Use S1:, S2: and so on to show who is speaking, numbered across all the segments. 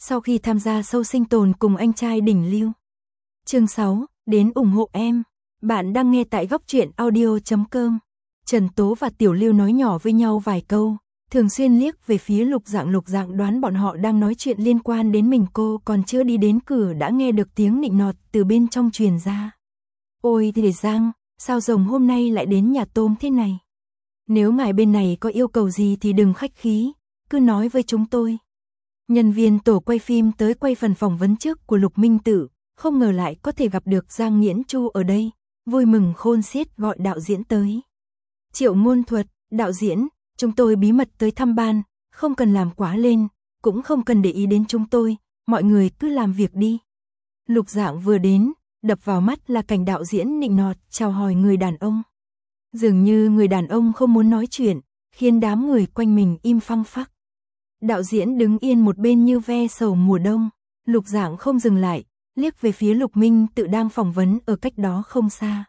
S1: sau khi tham gia show sinh tồn cùng anh trai đỉnh lưu. Chương 6, đến ủng hộ em. Bạn đang nghe tại góc truyện audio.com. Trần Tố và Tiểu Lưu nói nhỏ với nhau vài câu, thường xuyên liếc về phía Lục Dạng đoán bọn họ đang nói chuyện liên quan đến mình. Cô còn chưa đi đến cửa đã nghe được tiếng nịnh nọt từ bên trong truyền ra. Ôi thì Giang, sao rồng hôm nay lại đến nhà tôm thế này? Nếu ngài bên này có yêu cầu gì thì đừng khách khí, cứ nói với chúng tôi. Nhân viên tổ quay phim tới quay phần phỏng vấn trước của Lục Minh Tự, không ngờ lại có thể gặp được Giang Nghiễn Chu ở đây, vui mừng khôn xiết gọi đạo diễn tới. Triệu Ngôn Thuật, đạo diễn, chúng tôi bí mật tới thăm ban, không cần làm quá lên, cũng không cần để ý đến chúng tôi, mọi người cứ làm việc đi. Lục Dạng vừa đến, đập vào mắt là cảnh đạo diễn nịnh nọt chào hỏi người đàn ông. Dường như người đàn ông không muốn nói chuyện, khiến đám người quanh mình im phăng phắc. Đạo diễn đứng yên một bên như ve sầu mùa đông. Lục Dạng không dừng lại, liếc về phía Lục Minh Tự đang phỏng vấn ở cách đó không xa.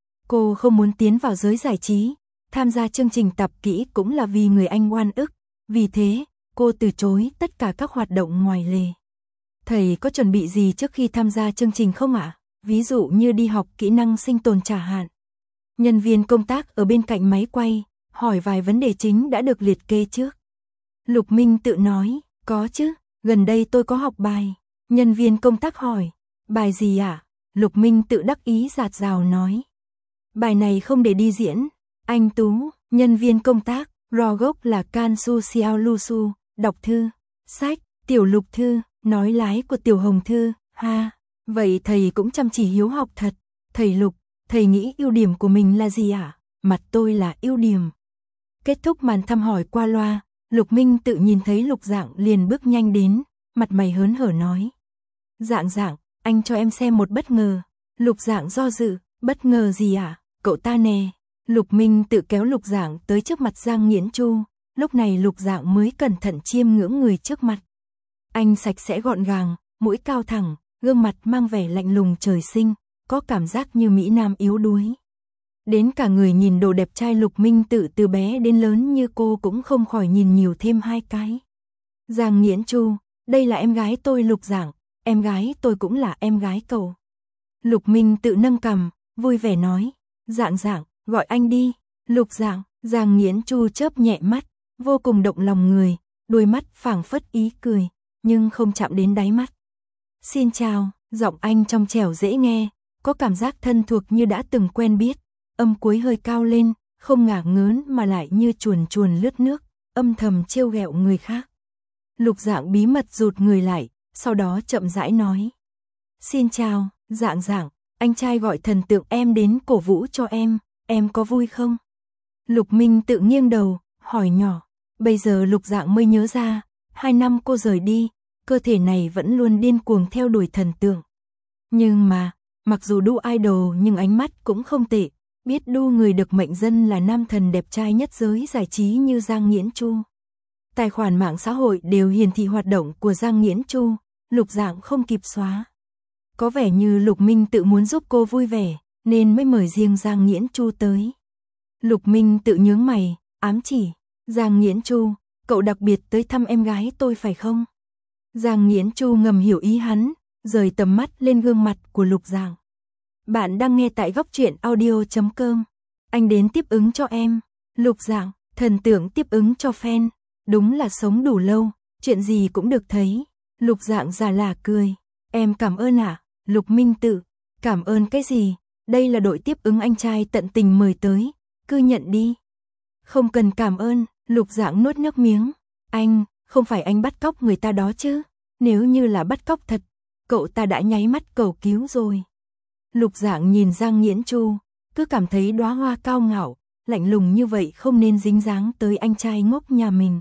S1: Cô không muốn tiến vào giới giải trí, tham gia chương trình tập kỹ cũng là vì người anh oan ức, vì thế cô từ chối tất cả các hoạt động ngoài lề. Thầy có chuẩn bị gì trước khi tham gia chương trình không ạ? Ví dụ như đi học kỹ năng sinh tồn trả hạn. Nhân viên công tác ở bên cạnh máy quay, hỏi vài vấn đề chính đã được liệt kê trước. Lục Minh Tự nói, có chứ, gần đây tôi có học bài. Nhân viên công tác hỏi, bài gì ạ? Lục Minh Tự đắc ý rạt rào nói, bài này không để đi diễn. Anh Tú, nhân viên công tác, rò gốc là Can Su Xiao Lu Su, đọc thư, sách, Tiểu Lục Thư, nói lái của Tiểu Hồng Thư, ha, vậy thầy cũng chăm chỉ hiếu học thật. Thầy Lục, thầy nghĩ ưu điểm của mình là gì ạ? Mặt tôi là ưu điểm. Kết thúc màn thăm hỏi qua loa, Lục Minh Tự nhìn thấy Lục Dạng liền bước nhanh đến, mặt mày hớn hở nói. Dạng, anh cho em xem một bất ngờ. Lục Dạng do dự, bất ngờ gì ạ? Cậu ta nè. Lục Minh Tự kéo Lục Dạng tới trước mặt Giang Nghiễn Chu, lúc này Lục Dạng mới cẩn thận chiêm ngưỡng người trước mặt. Anh sạch sẽ gọn gàng, mũi cao thẳng, gương mặt mang vẻ lạnh lùng trời sinh, có cảm giác như mỹ nam yếu đuối. Đến cả người nhìn đồ đẹp trai Lục Minh Tự từ bé đến lớn như cô cũng không khỏi nhìn nhiều thêm hai cái. Giang Nghiễn Chu, đây là em gái tôi Lục Dạng, em gái tôi cũng là em gái cậu. Lục Minh Tự nâng cằm, vui vẻ nói, Dạng, gọi anh đi. Lục Dạng, Giang Nghiễn Chu chớp nhẹ mắt, vô cùng động lòng người, đôi mắt phảng phất ý cười, nhưng không chạm đến đáy mắt. Xin chào, giọng anh trong trẻo dễ nghe, có cảm giác thân thuộc như đã từng quen biết, âm cuối hơi cao lên, không ngả ngớn mà lại như chuồn lướt nước, âm thầm trêu ghẹo người khác. Lục Dạng bí mật rụt người lại, sau đó chậm rãi nói. Xin chào, Dạng, anh trai gọi thần tượng em đến cổ vũ cho em có vui không? Lục Minh Tự nghiêng đầu, hỏi nhỏ. Bây giờ Lục Dạng mới nhớ ra, 2 năm cô rời đi, cơ thể này vẫn luôn điên cuồng theo đuổi thần tượng. Nhưng mà, mặc dù đu idol nhưng ánh mắt cũng không tệ, biết đu người được mệnh danh là nam thần đẹp trai nhất giới giải trí như Giang Nghiễn Chu. Tài khoản mạng xã hội đều hiển thị hoạt động của Giang Nghiễn Chu, Lục Dạng không kịp xóa. Có vẻ như Lục Minh Tự muốn giúp cô vui vẻ, nên mới mời riêng Giang Nghiễn Chu tới. Lục Minh Tự nhướng mày, ám chỉ, Giang Nghiễn Chu, cậu đặc biệt tới thăm em gái tôi phải không? Giang Nghiễn Chu ngầm hiểu ý hắn, rời tầm mắt lên gương mặt của Lục Dạng. Bạn đang nghe tại góc truyện audio.com. Anh đến tiếp ứng cho em. Lục Dạng, thần tượng tiếp ứng cho fan. Đúng là sống đủ lâu, chuyện gì cũng được thấy. Lục Dạng già là cười. Em cảm ơn ạ. Lục Minh Tự, cảm ơn cái gì? Đây là đội tiếp ứng anh trai tận tình mời tới, cứ nhận đi. Không cần cảm ơn. Lục Dạng nuốt nước miếng. Anh, không phải anh bắt cóc người ta đó chứ? Nếu như là bắt cóc thật, cậu ta đã nháy mắt cầu cứu rồi. Lục Dạng nhìn Giang Nghiễn Chu, cứ cảm thấy đóa hoa cao ngạo, lạnh lùng như vậy không nên dính dáng tới anh trai ngốc nhà mình.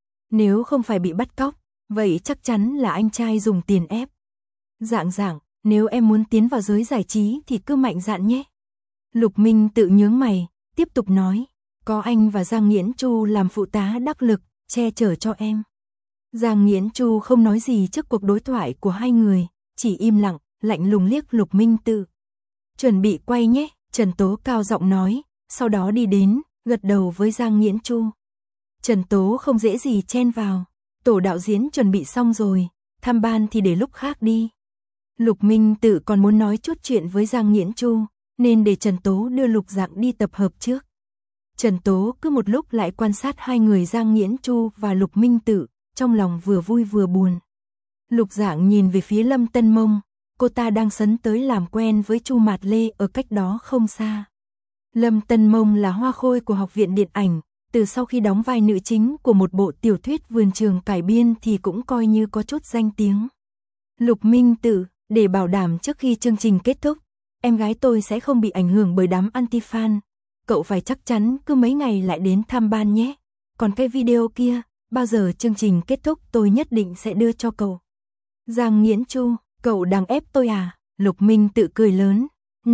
S1: Nếu không phải bị bắt cóc, vậy chắc chắn là anh trai dùng tiền ép. Dạng, nếu em muốn tiến vào giới giải trí thì cứ mạnh dạn nhé. Lục Minh Tự nhướng mày, tiếp tục nói, có anh và Giang Nghiễn Chu làm phụ tá đắc lực, che chở cho em. Giang Nghiễn Chu không nói gì trước cuộc đối thoại của hai người, chỉ im lặng, lạnh lùng liếc Lục Minh Tự. Chuẩn bị quay nhé, Trần Tố cao giọng nói, sau đó đi đến, gật đầu với Giang Nghiễn Chu. Trần Tố không dễ gì chen vào, tổ đạo diễn chuẩn bị xong rồi, tham ban thì để lúc khác đi. Lục Minh Tự còn muốn nói chút chuyện với Giang Nghiễn Chu, nên để Trần Tố đưa Lục Dạng đi tập hợp trước. Trần Tố cứ một lúc lại quan sát hai người Giang Nghiễn Chu và Lục Minh Tự, trong lòng vừa vui vừa buồn. Lục Dạng nhìn về phía Lâm Tân Mông, cô ta đang sấn tới làm quen với Chu Mạt Lê ở cách đó không xa. Lâm Tân Mông là hoa khôi của Học viện Điện ảnh, từ sau khi đóng vai nữ chính của một bộ tiểu thuyết vườn trường cải biên thì cũng coi như có chút danh tiếng. Lục Minh Tự, để bảo đảm trước khi chương trình kết thúc, em gái tôi sẽ không bị ảnh hưởng bởi đám anti-fan. Cậu phải chắc chắn cứ mấy ngày lại đến thăm ban nhé. Còn cái video kia, bao giờ chương trình kết thúc tôi nhất định sẽ đưa cho cậu. Giang Nghiễn Chu, cậu đang ép tôi à? Lục Minh Tự cười lớn.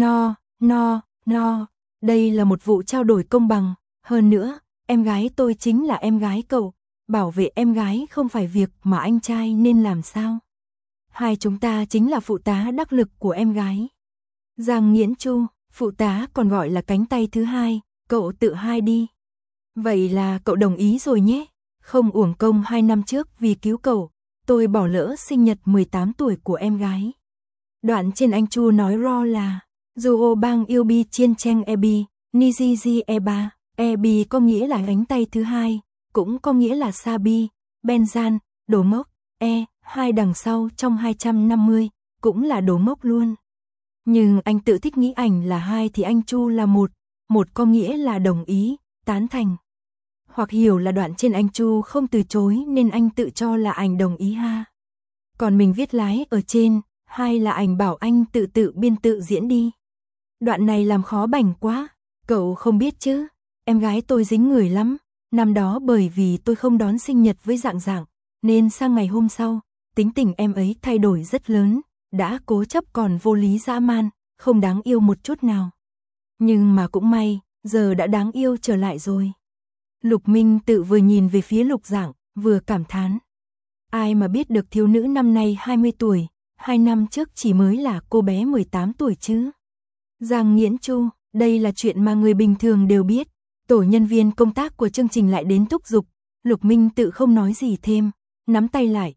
S1: No, đây là một vụ trao đổi công bằng. Hơn nữa, em gái tôi chính là em gái cậu. Bảo vệ em gái không phải việc mà anh trai nên làm sao? Hai chúng ta chính là phụ tá đắc lực của em gái. Giang Nghiễn Chu, phụ tá còn gọi là cánh tay thứ hai, cậu tự hai đi. Vậy là cậu đồng ý rồi nhé. Không uổng công 2 năm trước vì cứu cậu, tôi bỏ lỡ sinh nhật 18 tuổi của em gái. Đoạn trên anh Chu nói ro là Duo bang yêu bi chiên cheng ebi, niziji eba. Ebi có nghĩa là cánh tay thứ hai, cũng có nghĩa là Sabi, Benzan, đồ mốc, hai đằng sau trong 250, cũng là đồ mốc luôn. Nhưng anh tự thích nghĩ ảnh là hai thì anh Chu là một có nghĩa là đồng ý, tán thành. Hoặc hiểu là đoạn trên anh Chu không từ chối nên anh tự cho là ảnh đồng ý ha. Còn mình viết lái ở trên, hai là ảnh bảo anh tự biên tự diễn đi. Đoạn này làm khó bảnh quá, cậu không biết chứ, em gái tôi dính người lắm. Năm đó bởi vì tôi không đón sinh nhật với Dạng Dạng, nên sang ngày hôm sau, tính tình em ấy thay đổi rất lớn, đã cố chấp còn vô lý dã man, không đáng yêu một chút nào. Nhưng mà cũng may, giờ đã đáng yêu trở lại rồi. Lục Minh Tự vừa nhìn về phía Lục Dạng, vừa cảm thán. Ai mà biết được thiếu nữ năm nay 20 tuổi, 2 năm trước chỉ mới là cô bé 18 tuổi chứ. Giang Nghiễn Chu, đây là chuyện mà người bình thường đều biết. Tổ nhân viên công tác của chương trình lại đến thúc giục. Lục Minh Tự không nói gì thêm, nắm tay lại,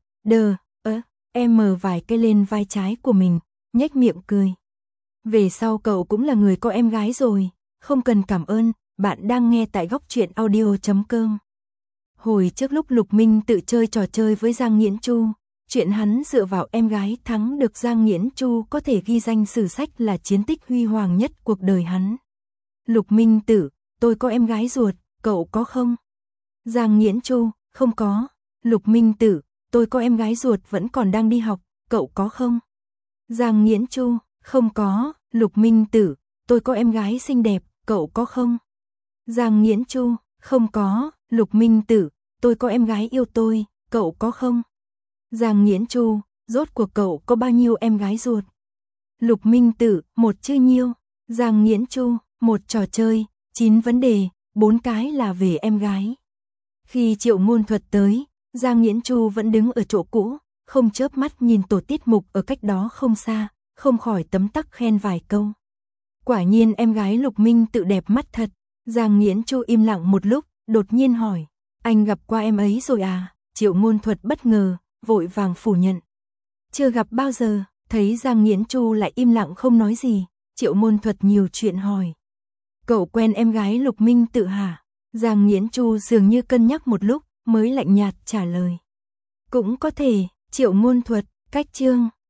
S1: em mờ vài cái lên vai trái của mình, nhếch miệng cười. Về sau cậu cũng là người có em gái rồi, không cần cảm ơn, bạn đang nghe tại góc truyện audio.com. Hồi trước lúc Lục Minh Tự chơi trò chơi với Giang Nghiễn Chu, chuyện hắn dựa vào em gái thắng được Giang Nghiễn Chu có thể ghi danh sử sách là chiến tích huy hoàng nhất cuộc đời hắn. Lục Minh Tự, tôi có em gái ruột, cậu có không? Giang Nghiễn Chu, không có. Lục Minh Tự, tôi có em gái ruột vẫn còn đang đi học, cậu có không? Giang Nghiễn Chu, không có. Lục Minh Tự, tôi có em gái xinh đẹp, cậu có không? Giang Nghiễn Chu, không có. Lục Minh Tự, tôi có em gái yêu tôi, cậu có không? Giang Nghiễn Chu, rốt cuộc cậu có bao nhiêu em gái ruột? Lục Minh Tự, một chứ nhiêu. Giang Nghiễn Chu, một trò chơi, 9 vấn đề, 4 cái là về em gái. Khi Triệu Ngôn Thuật tới, Giang Nghiễn Chu vẫn đứng ở chỗ cũ, không chớp mắt nhìn tổ tiết mục ở cách đó không xa, không khỏi tấm tắc khen vài câu. Quả nhiên em gái Lục Minh Tự đẹp mắt thật. Giang Nghiễn Chu im lặng một lúc, đột nhiên hỏi, anh gặp qua em ấy rồi à? Triệu Ngôn Thuật bất ngờ, vội vàng phủ nhận. Chưa gặp bao giờ. Thấy Giang Nghiễn Chu lại im lặng không nói gì, Triệu Ngôn Thuật nhiều chuyện hỏi. Cậu quen em gái Lục Minh Tự hả? Giang Nghiễn Chu dường như cân nhắc một lúc, mới lạnh nhạt trả lời. Cũng có thể. Triệu Ngôn Thuật, cách chương.